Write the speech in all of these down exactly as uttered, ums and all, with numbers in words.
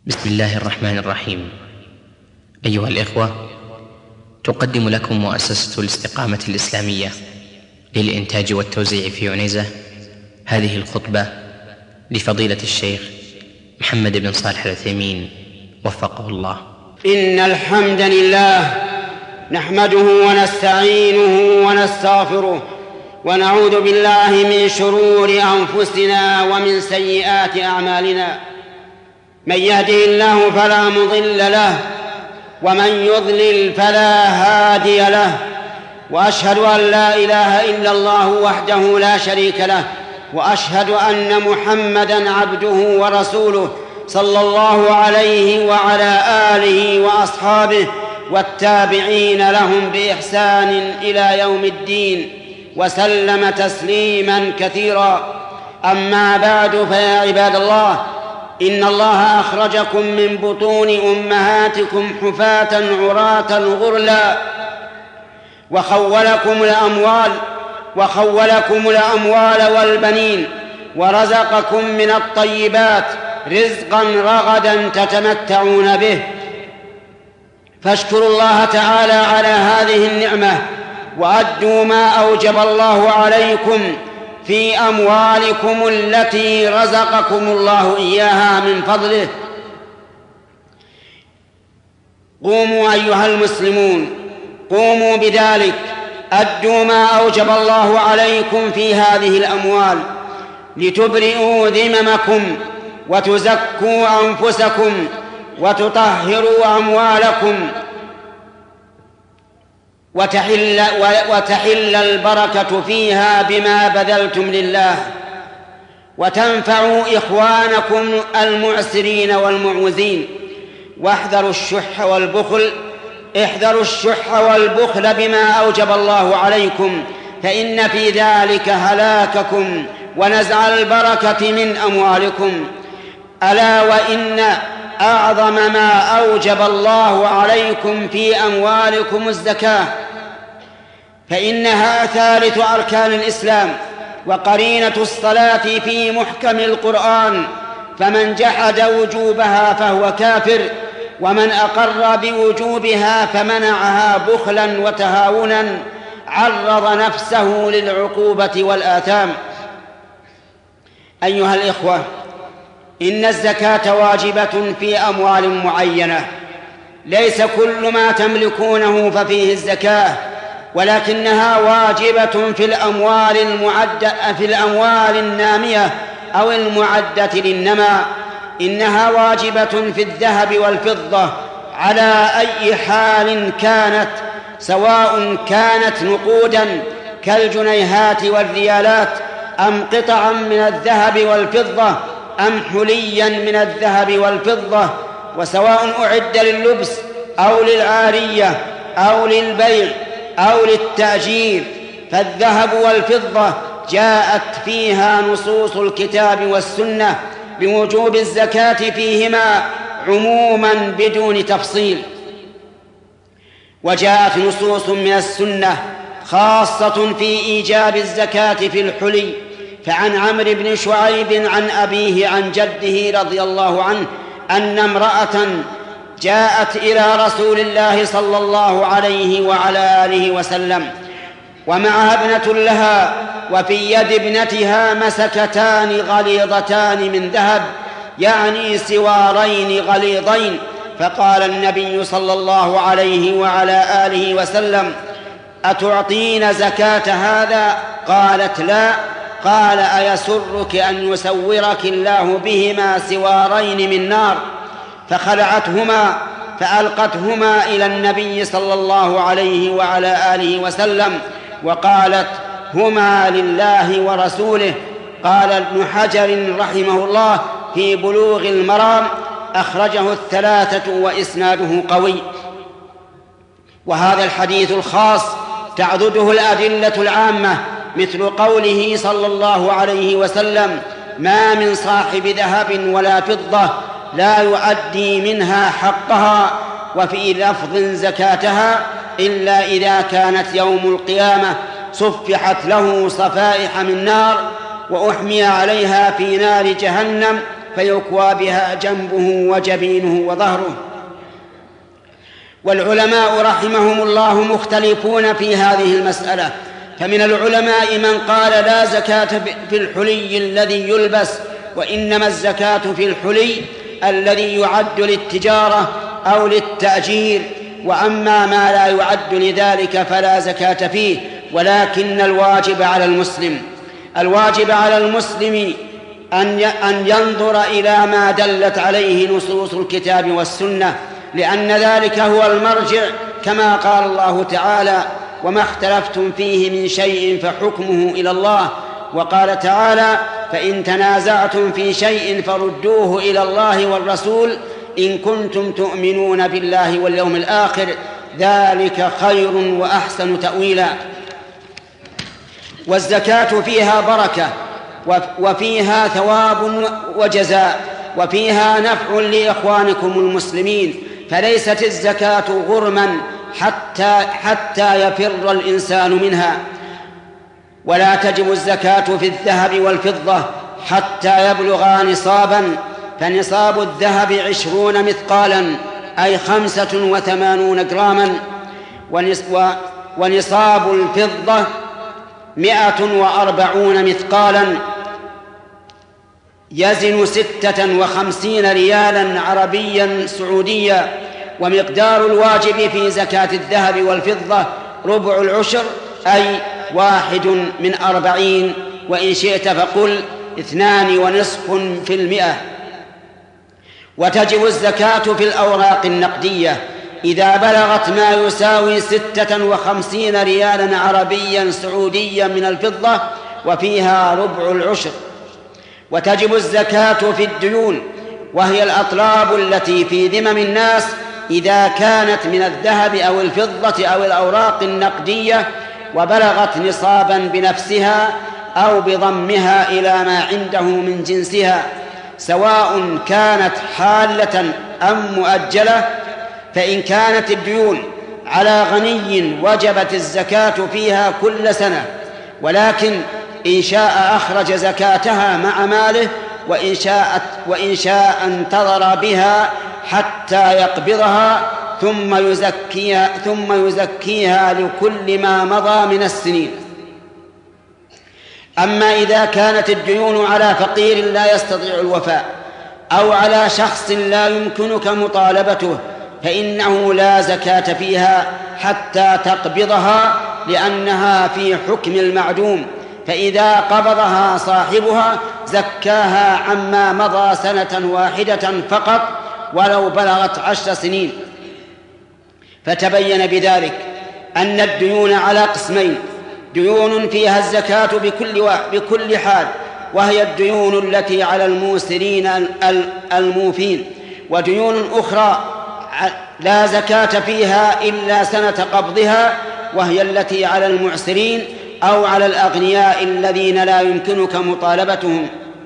بسم الله الرحمن الرحيم. أيها الإخوة، تقدم لكم مؤسسة الاستقامة الإسلامية للإنتاج والتوزيع في عنيزة هذه الخطبة لفضيلة الشيخ محمد بن صالح العثيمين وفقه الله. إن الحمد لله نحمده ونستعينه ونستغفره ونعوذ بالله من شرور أنفسنا ومن سيئات أعمالنا. من يهده الله فلا مضل له ومن يضلل فلا هادي له، وأشهد أن لا إله إلا الله وحده لا شريك له، وأشهد أن محمدًا عبده ورسوله صلى الله عليه وعلى آله وأصحابه والتابعين لهم بإحسان إلى يوم الدين وسلم تسليمًا كثيرا. أما بعد، فيا عباد الله، إن الله أخرجكم من بطون أمهاتكم حفاة عراة غرلا وخولكم الأموال وخولكم الأموال والبنين ورزقكم من الطيبات رزقا رغدا تتمتعون به، فاشكروا الله تعالى على هذه النعمة وأدوا ما أوجب الله عليكم في أموالكم التي رزقكم الله إياها من فضله. قوموا أيها المسلمون، قوموا بذلك، أدوا ما أوجب الله عليكم في هذه الأموال لتبرئوا ذممكم وتزكوا أنفسكم وتطهروا أموالكم وتحل, وتحل البركة فيها بما بذلتم لله، وتنفعوا إخوانكم المعسرين والمعوزين. واحذروا الشح والبخل احذروا الشح والبخل بما أوجب الله عليكم، فإن في ذلك هلاككم ونزع البركة من أموالكم. ألا وإن أعظم ما أوجب الله عليكم في أموالكم الزكاة، فإنها ثالث أركان الإسلام وقرينة الصلاة في محكم القرآن، فمن جحد وجوبها فهو كافر، ومن أقر بوجوبها فمنعها بخلا وتهاونا عرض نفسه للعقوبة والآثام. أيها الإخوة، إن الزكاة واجبة في أموال معينة، ليس كل ما تملكونه ففيه الزكاة، ولكنها واجبة في الأموال المعدة في الأموال النامية أو المعدة للنماء. إنها واجبة في الذهب والفضة على أي حال كانت، سواء كانت نقوداً كالجنيهات والريالات، أم قطعاً من الذهب والفضة، أم حلياً من الذهب والفضة، وسواء أعد لللبس أو للعارية أو للبيع أو للتأجير، فالذهب والفضة جاءت فيها نصوص الكتاب والسنة بوجوب الزكاة فيهما عموماً بدون تفصيل، وجاءت نصوص من السنة خاصة في إيجاب الزكاة في الحلي. فعن عمرو بن شعيب عن أبيه عن جده رضي الله عنه أن امرأة جاءت إلى رسول الله صلى الله عليه وعلى آله وسلم ومعها ابنة لها، وفي يد ابنتها مسكتان غليظتان من ذهب، يعني سوارين غليظين. فقال النبي صلى الله عليه وعلى آله وسلم: أتعطين زكاة هذا؟ قالت: لا. قال: أيسرك أن يسورك الله بهما سوارين من نار؟ فخلعتهما فألقتهما إلى النبي صلى الله عليه وعلى آله وسلم وقالت: هما لله ورسوله. قال ابن حجر رحمه الله في بلوغ المرام: أخرجه الثلاثة وإسناده قوي. وهذا الحديث الخاص تعضده الأدلة العامة، مثل قوله صلى الله عليه وسلم: ما من صاحب ذهب ولا فضة لا يؤدي منها حقها، وفي لفظ زكاتها، إلا إذا كانت يوم القيامة صفحت له صفائح من نار وأحمي عليها في نار جهنم فيكوى بها جنبه وجبينه وظهره. والعلماء رحمهم الله مختلفون في هذه المسألة، فمن العلماء من قال لا زكاة في الحلي الذي يلبس، وإنما الزكاة في الحلي الذي يعد للتجارة أو للتأجير، وأما ما لا يعد لذلك فلا زكاة فيه. ولكن الواجب على المسلم الواجب على المسلم أن ينظر إلى ما دلت عليه نصوص الكتاب والسنة، لأن ذلك هو المرجع، كما قال الله تعالى: وما اختلفتم فيه من شيء فحكمه إلى الله. وقال تعالى: فإن تنازعتم في شيء فردوه إلى الله والرسول إن كنتم تؤمنون بالله واليوم الآخر، ذلك خير وأحسن تأويلا. والزكاة فيها بركة، وفيها ثواب وجزاء، وفيها نفع لإخوانكم المسلمين، فليست الزكاة غرما حتى, حتى يفر الإنسان منها. ولا تجب الزكاة في الذهب والفضة حتى يبلغا نصابا، فنصاب الذهب عشرون مثقالا أي خمسة وثمانون جراما، ونصاب الفضة مئة وأربعون مثقالا يزن ستة وخمسين ريالا عربيا سعوديا. ومقدار الواجب في زكاة الذهب والفضة ربع العشر أي واحد من أربعين، وإن شئت فقل اثنان ونصف في المئة. وتجب الزكاة في الأوراق النقدية إذا بلغت ما يساوي ستة وخمسين ريالا عربيا سعوديا من الفضة، وفيها ربع العشر. وتجب الزكاة في الديون، وهي الأطلاب التي في ذمم الناس إذا كانت من الذهب أو الفضة أو الأوراق النقدية وبلغت نصابا بنفسها أو بضمها إلى ما عنده من جنسها، سواء كانت حالة أم مؤجلة. فإن كانت الديون على غني وجبت الزكاة فيها كل سنة، ولكن إن شاء أخرج زكاتها مع ماله، وإن شاء, وإن شاء انتظر بها حتى يقبضها ثم يزكيها, ثم يزكيها لكل ما مضى من السنين. أما إذا كانت الديون على فقير لا يستطيع الوفاء، أو على شخص لا يمكنك مطالبته، فإنه لا زكاة فيها حتى تقبضها، لأنها في حكم المعدوم، فإذا قبضها صاحبها زكاها عما مضى سنة واحدة فقط ولو بلغت عشر سنين. فتبين بذلك أن الديون على قسمين: ديون فيها الزكاة بكل, بكل حال، وهي الديون التي على الموسرين الموفين، وديون أخرى لا زكاة فيها إلا سنة قبضها، وهي التي على المعسرين أو على الأغنياء الذين لا يمكنك مطالبتهم.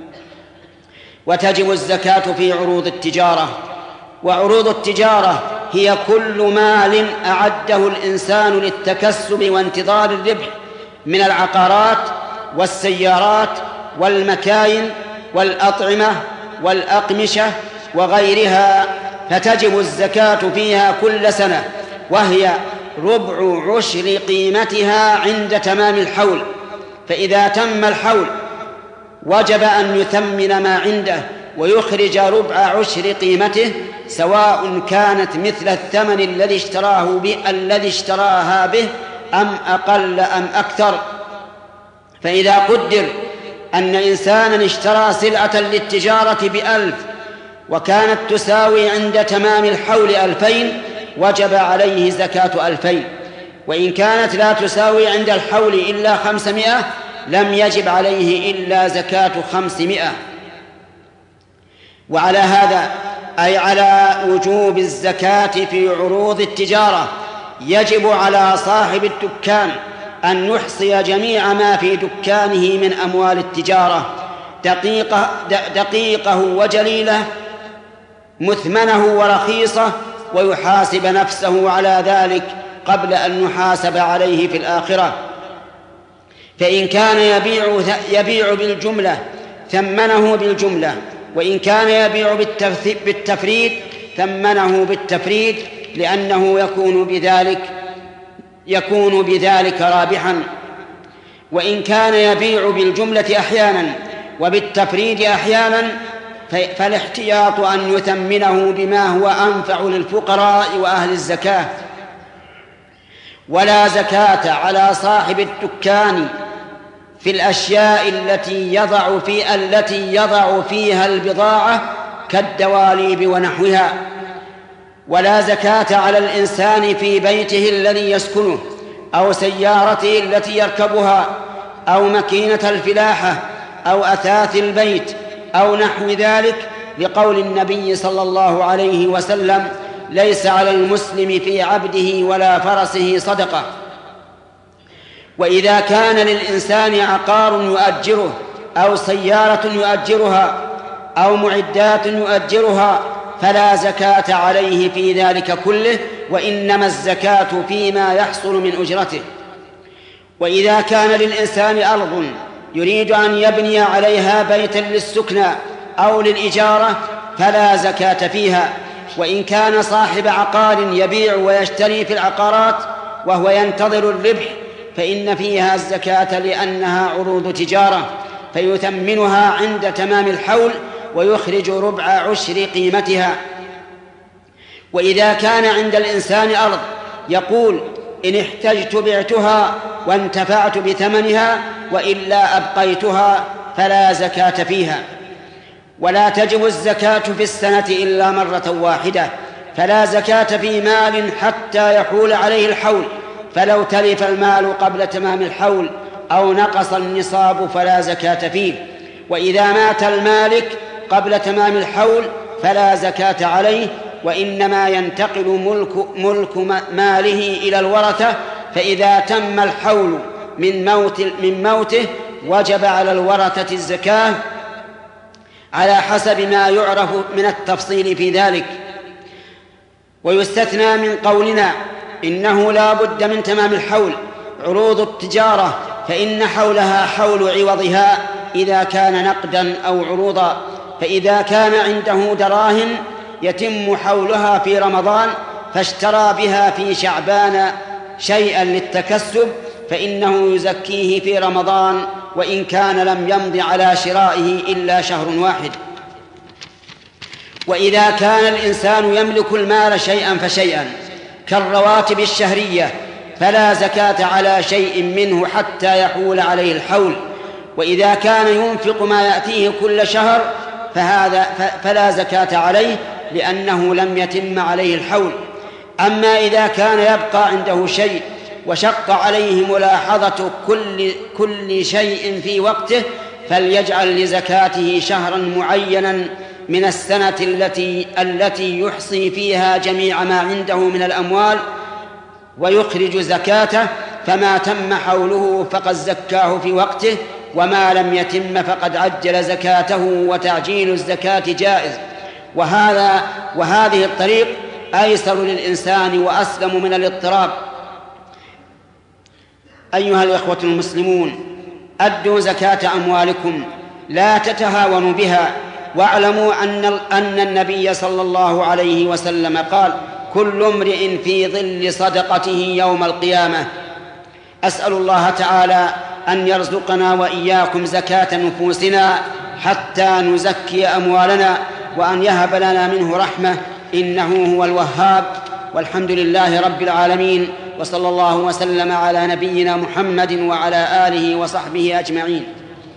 وتجب الزكاة في عروض التجارة، وعروض التجارة هي كل مال أعده الإنسان للتكسب وانتظار الربح من العقارات والسيارات والمكاين والأطعمة والأقمشة وغيرها، فتجب الزكاة فيها كل سنة، وهي ربع عشر قيمتها عند تمام الحول. فإذا تم الحول وجب أن يثمن ما عنده ويخرج ربع عشر قيمته، سواء كانت مثل الثمن الذي اشتراه به الذي اشتراها به أم أقل أم أكثر. فإذا قدر أن إنسانا اشترى سلعة للتجارة بألف وكانت تساوي عند تمام الحول ألفين، وجب عليه زكاة ألفين. وإن كانت لا تساوي عند الحول إلا خمسمائة لم يجب عليه إلا زكاة خمسمائة. وعلى هذا أي على وجوب الزكاة في عروض التجارة يجب على صاحب الدكان أن يحصي جميع ما في دكانه من أموال التجارة، دقيقه, دقيقه وجليله، مثمنه ورخيصه، ويحاسب نفسه على ذلك قبل أن يحاسب عليه في الآخرة. فإن كان يبيع, يبيع بالجملة ثمنه بالجملة، وإن كان يبيع بالتفريد ثمنه بالتفريد، لأنه يكون بذلك يكون بذلك رابحا. وإن كان يبيع بالجملة أحيانا وبالتفريد أحيانا فالاحتياط أن يثمنه بما هو أنفع للفقراء وأهل الزكاة. ولا زكاة على صاحب الدكان في الأشياء التي يضع في التي يضع فيها البضاعة كالدواليب ونحوها. ولا زكاة على الإنسان في بيته الذي يسكنه أو سيارته التي يركبها أو مكينة الفلاحة أو أثاث البيت أو نحو ذلك، لقول النبي صلى الله عليه وسلم: ليس على المسلم في عبده ولا فرسه صدقة. وإذا كان للإنسان عقار يؤجره أو سيارة يؤجرها أو معدات يؤجرها فلا زكاة عليه في ذلك كله، وإنما الزكاة فيما يحصل من أجرته. وإذا كان للإنسان أرض يريد أن يبني عليها بيتا للسكنى أو للإجارة فلا زكاة فيها. وإن كان صاحب عقار يبيع ويشتري في العقارات وهو ينتظر الربح فإن فيها الزكاة، لأنها عروض تجارة، فيثمنها عند تمام الحول ويخرج ربع عشر قيمتها. وإذا كان عند الإنسان أرض يقول: إن احتجت بعتها وانتفعت بثمنها، وإلا أبقيتها، فلا زكاة فيها. ولا تجب الزكاة في السنة إلا مرة واحدة، فلا زكاة في مال حتى يحول عليه الحول، فلو تلف المال قبل تمام الحول أو نقص النصاب فلا زكاة فيه. وإذا مات المالك قبل تمام الحول فلا زكاة عليه، وإنما ينتقل ملك, ملك ماله إلى الورثة، فإذا تم الحول من, موت من موته وجب على الورثة الزكاة على حسب ما يعرف من التفصيل في ذلك. ويستثنى من قولنا إنه لا بد من تمام الحول عروض التجارة، فإن حولها حول عوضها إذا كان نقدا أو عروضا. فإذا كان عنده دراهم يتم حولها في رمضان فاشترى بها في شعبان شيئا للتكسب فإنه يزكيه في رمضان، وإن كان لم يمض على شرائه إلا شهر واحد. وإذا كان الإنسان يملك المال شيئا فشيئا كالرواتب الشهرية فلا زكاة على شيء منه حتى يحول عليه الحول. وإذا كان ينفق ما يأتيه كل شهر فهذا فلا زكاة عليه، لأنه لم يتم عليه الحول. أما إذا كان يبقى عنده شيء وشق عليه ملاحظة كل, كل شيء في وقته فليجعل لزكاته شهرا معينا من السنة التي, التي يحصي فيها جميع ما عنده من الأموال ويخرج زكاته، فما تم حوله فقد زكاه في وقته، وما لم يتم فقد عجل زكاته، وتعجيل الزكاة جائز. وهذا وهذه الطريق أيسر للإنسان وأسلم من الاضطراب. أيها الإخوة المسلمون، أدوا زكاة أموالكم لا تتهاونوا بها، واعلموا أن, أن النبي صلى الله عليه وسلم قال: كل امرئ في ظل صدقته يوم القيامة. أسأل الله تعالى أن يرزقنا وإياكم زكاة نفوسنا حتى نزكي أموالنا، وأن يهب لنا منه رحمة، إنه هو الوهاب. والحمد لله رب العالمين، وصلى الله وسلم على نبينا محمد وعلى آله وصحبه أجمعين.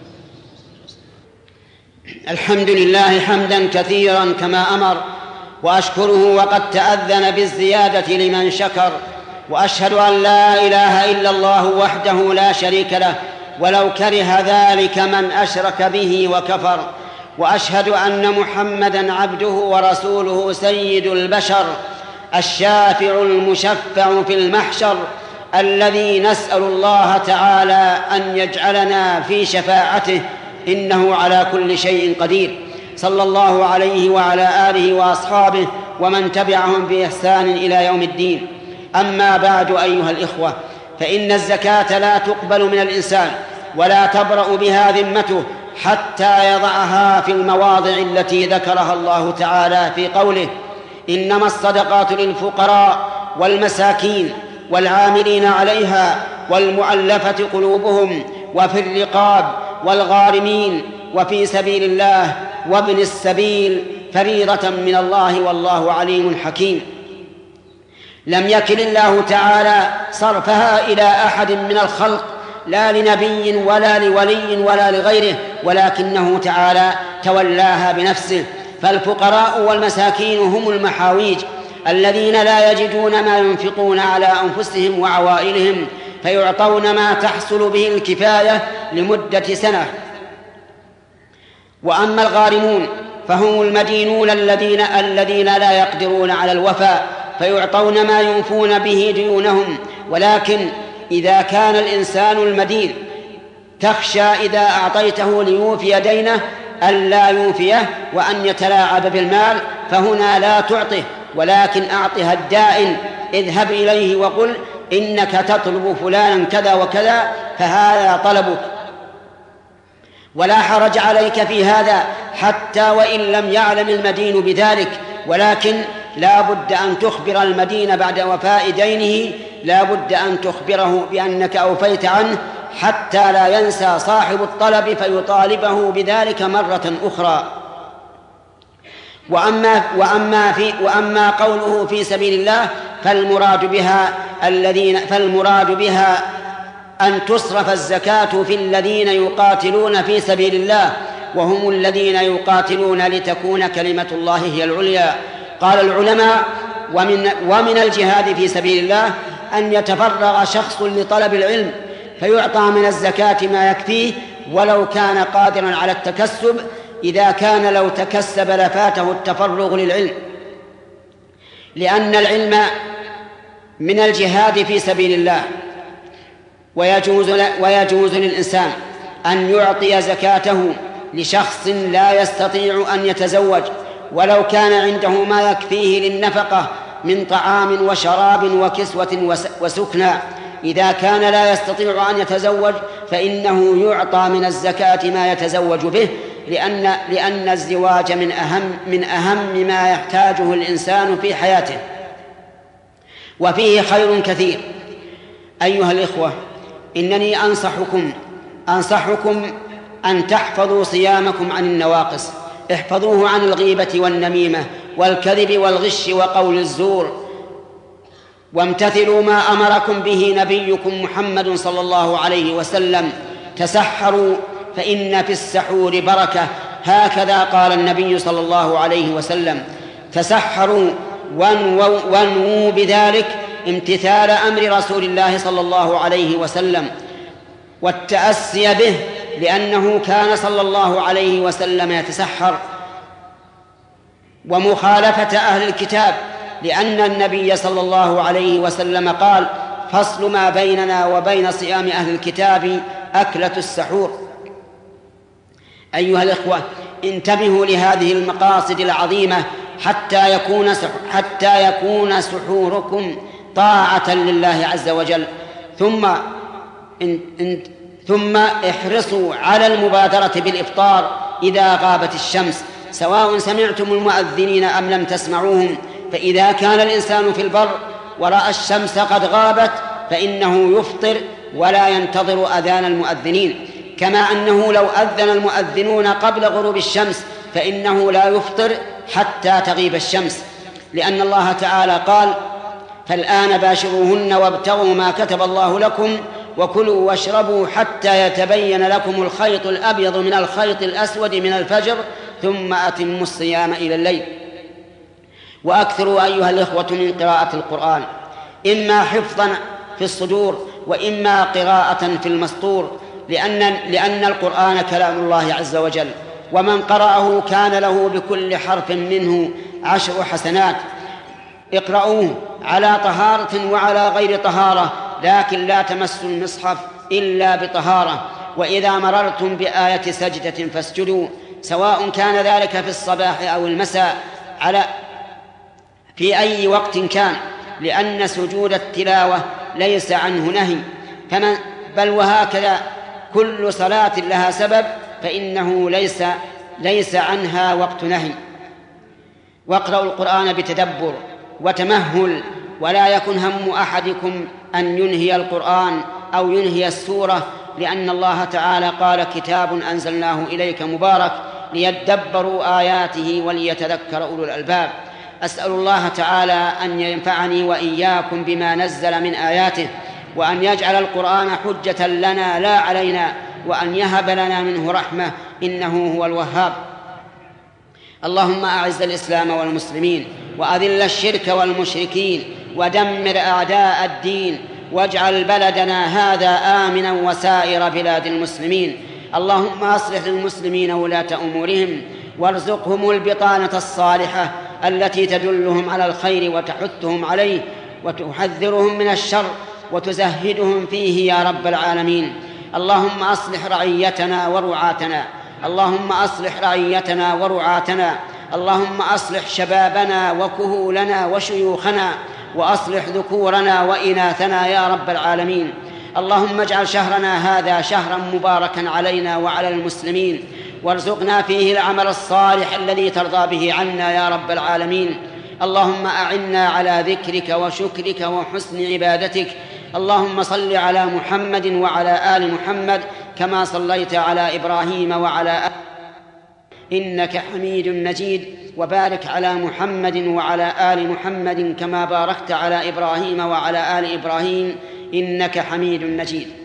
الحمد لله حمدا كثيرا كما أمر، وأشكره وقد تأذن بالزيادة لمن شكر، وأشهد أن لا إله إلا الله وحده لا شريك له، ولو كره ذلك من أشرك به وكفر. وأشهد أن محمدًا عبده ورسوله سيد البشر، الشافع المشفع في المحشر، الذي نسأل الله تعالى أن يجعلنا في شفاعته، إنه على كل شيء قدير. صلى الله عليه وعلى آله وأصحابه ومن تبعهم بإحسان إلى يوم الدين. أما بعد، أيها الإخوة، فإن الزكاة لا تقبل من الإنسان ولا تبرأ بها ذمته حتى يضعها في المواضع التي ذكرها الله تعالى في قوله: إنما الصدقات للفقراء والمساكين والعاملين عليها والمؤلفة قلوبهم وفي الرقاب والغارمين وفي سبيل الله وابن السبيل فريضة من الله والله عليم حكيم. لم يكل الله تعالى صرفها إلى أحد من الخلق، لا لنبي ولا لولي ولا لغيره، ولكنه تعالى تولاها بنفسه. فالفقراء والمساكين هم المحاويج الذين لا يجدون ما ينفقون على أنفسهم وعوائلهم، فيعطون ما تحصل به الكفاية لمدة سنة. وأما الغارمون فهم المدينون الذين الذين لا يقدرون على الوفاء، فيعطون ما ينفون به ديونهم. ولكن إذا كان الإنسان المدين تخشى إذا أعطيته ليوفي دينه ألا يوفيه وأن يتلاعب بالمال، فهنا لا تعطه، ولكن أعطها الدائن: اذهب إليه وقل إنك تطلب فلانا كذا وكذا فهذا طلبك، ولا حرج عليك في هذا حتى وإن لم يعلم المدين بذلك. ولكن لا بد أن تخبر المدين بعد وفاء دينه، لا بد أن تخبره بأنك أوفيت عنه حتى لا ينسى صاحب الطلب فيطالبه بذلك مرة أخرى. وأما, وأما, في وأما قوله في سبيل الله فالمراد بها الذين فالمراد بها أن تصرف الزكاة في الذين يقاتلون في سبيل الله، وهم الذين يقاتلون لتكون كلمة الله هي العليا. قال العلماء: ومن, ومن الجهاد في سبيل الله أن يتفرغ شخص لطلب العلم فيعطى من الزكاة ما يكفيه ولو كان قادرا على التكسب، إذا كان لو تكسب لفاته التفرغ للعلم، لأن العلم من الجهاد في سبيل الله. ويجوز, ويجوز للإنسان أن يعطي زكاته لشخص لا يستطيع أن يتزوج ولو كان عنده ما يكفيه للنفقة من طعام وشراب وكسوة وسكنى. إذا كان لا يستطيع أن يتزوج فإنه يعطى من الزكاة ما يتزوج به، لأن, لأن الزواج من أهم, من أهم ما يحتاجه الإنسان في حياته، وفيه خير كثير. أيها الإخوة، إنني أنصحكم أنصحكم أن تحفظوا صيامكم عن النواقص، احفظوه عن الغيبة والنميمة والكذب والغش وقول الزور، وامتثلوا ما أمركم به نبيكم محمد صلى الله عليه وسلم: تسحروا فإن في السحور بركة، هكذا قال النبي صلى الله عليه وسلم. تسحروا وانووا بذلك امتثال أمر رسول الله صلى الله عليه وسلم والتأسي به، لأنه كان صلى الله عليه وسلم يتسحر، ومخالفة أهل الكتاب، لأن النبي صلى الله عليه وسلم قال: فصل ما بيننا وبين صيام أهل الكتاب أكلة السحور. أيها الإخوة، انتبهوا لهذه المقاصد العظيمة حتى يكون حتى يكون سحوركم طاعة لله عز وجل. ثم ان ان ثم احرصوا على المبادرة بالإفطار إذا غابت الشمس، سواء سمعتم المؤذنين أم لم تسمعوهم. فإذا كان الإنسان في البر ورأى الشمس قد غابت فإنه يفطر ولا ينتظر أذان المؤذنين، كما أنه لو أذن المؤذنون قبل غروب الشمس فإنه لا يفطر حتى تغيب الشمس، لأن الله تعالى قال: فالآن باشروهن وابتغوا ما كتب الله لكم وكلوا واشربوا حتى يتبين لكم الخيط الأبيض من الخيط الأسود من الفجر ثم أتموا الصيام إلى الليل. وأكثروا أيها الإخوة من قراءة القرآن، إما حفظا في الصدور وإما قراءة في المسطور، لأن, لأن القرآن كلام الله عز وجل، ومن قرأه كان له بكل حرف منه عشر حسنات. اقرأوه على طهارة وعلى غير طهارة، لكن لا تمسوا المصحف إلا بطهارة. وإذا مررتم بآية سجدة فاسجدوا، سواء كان ذلك في الصباح أو المساء على في أي وقت كان، لأن سجود التلاوة ليس عنه نهي، فمن بل وهكذا كل صلاة لها سبب فإنه ليس ليس عنها وقت نهي. واقرأوا القرآن بتدبر وتمهل، ولا يكن هم أحدكم أن ينهي القرآن أو ينهي السورة، لأن الله تعالى قال: كتاب أنزلناه إليك مبارك ليدبروا آياته وليتذكر أولو الألباب. أسأل الله تعالى أن ينفعني وإياكم بما نزل من آياته، وأن يجعل القرآن حجة لنا لا علينا، وأن يهب لنا منه رحمة، إنه هو الوهاب. اللهم أعز الإسلام والمسلمين، وأذل الشرك والمشركين، ودمر أعداء الدين، واجعل بلدنا هذا آمنا وسائر بلاد المسلمين. اللهم أصلح للمسلمين ولاة أمورهم، وارزقهم البطانة الصالحة التي تدلهم على الخير وتحثهم عليه وتحذرهم من الشر وتزهدهم فيه يا رب العالمين. اللهم أصلح رعيتنا ورعاتنا، اللهم أصلح رعيتنا ورعاتنا، اللهم أصلح شبابنا وكهولنا وشيوخنا، وأصلح ذكورنا وإناثنا يا رب العالمين. اللهم اجعل شهرنا هذا شهرا مباركا علينا وعلى المسلمين، وارزقنا فيه العمل الصالح الذي ترضى به عنا يا رب العالمين. اللهم أعنا على ذكرك وشكرك وحسن عبادتك. اللهم صل على محمد وعلى آل محمد كما صليت على إبراهيم وعلى آل إنك حميد مجيد، وبارك على محمد وعلى آل محمد كما باركت على إبراهيم وعلى آل إبراهيم إنك حميد مجيد.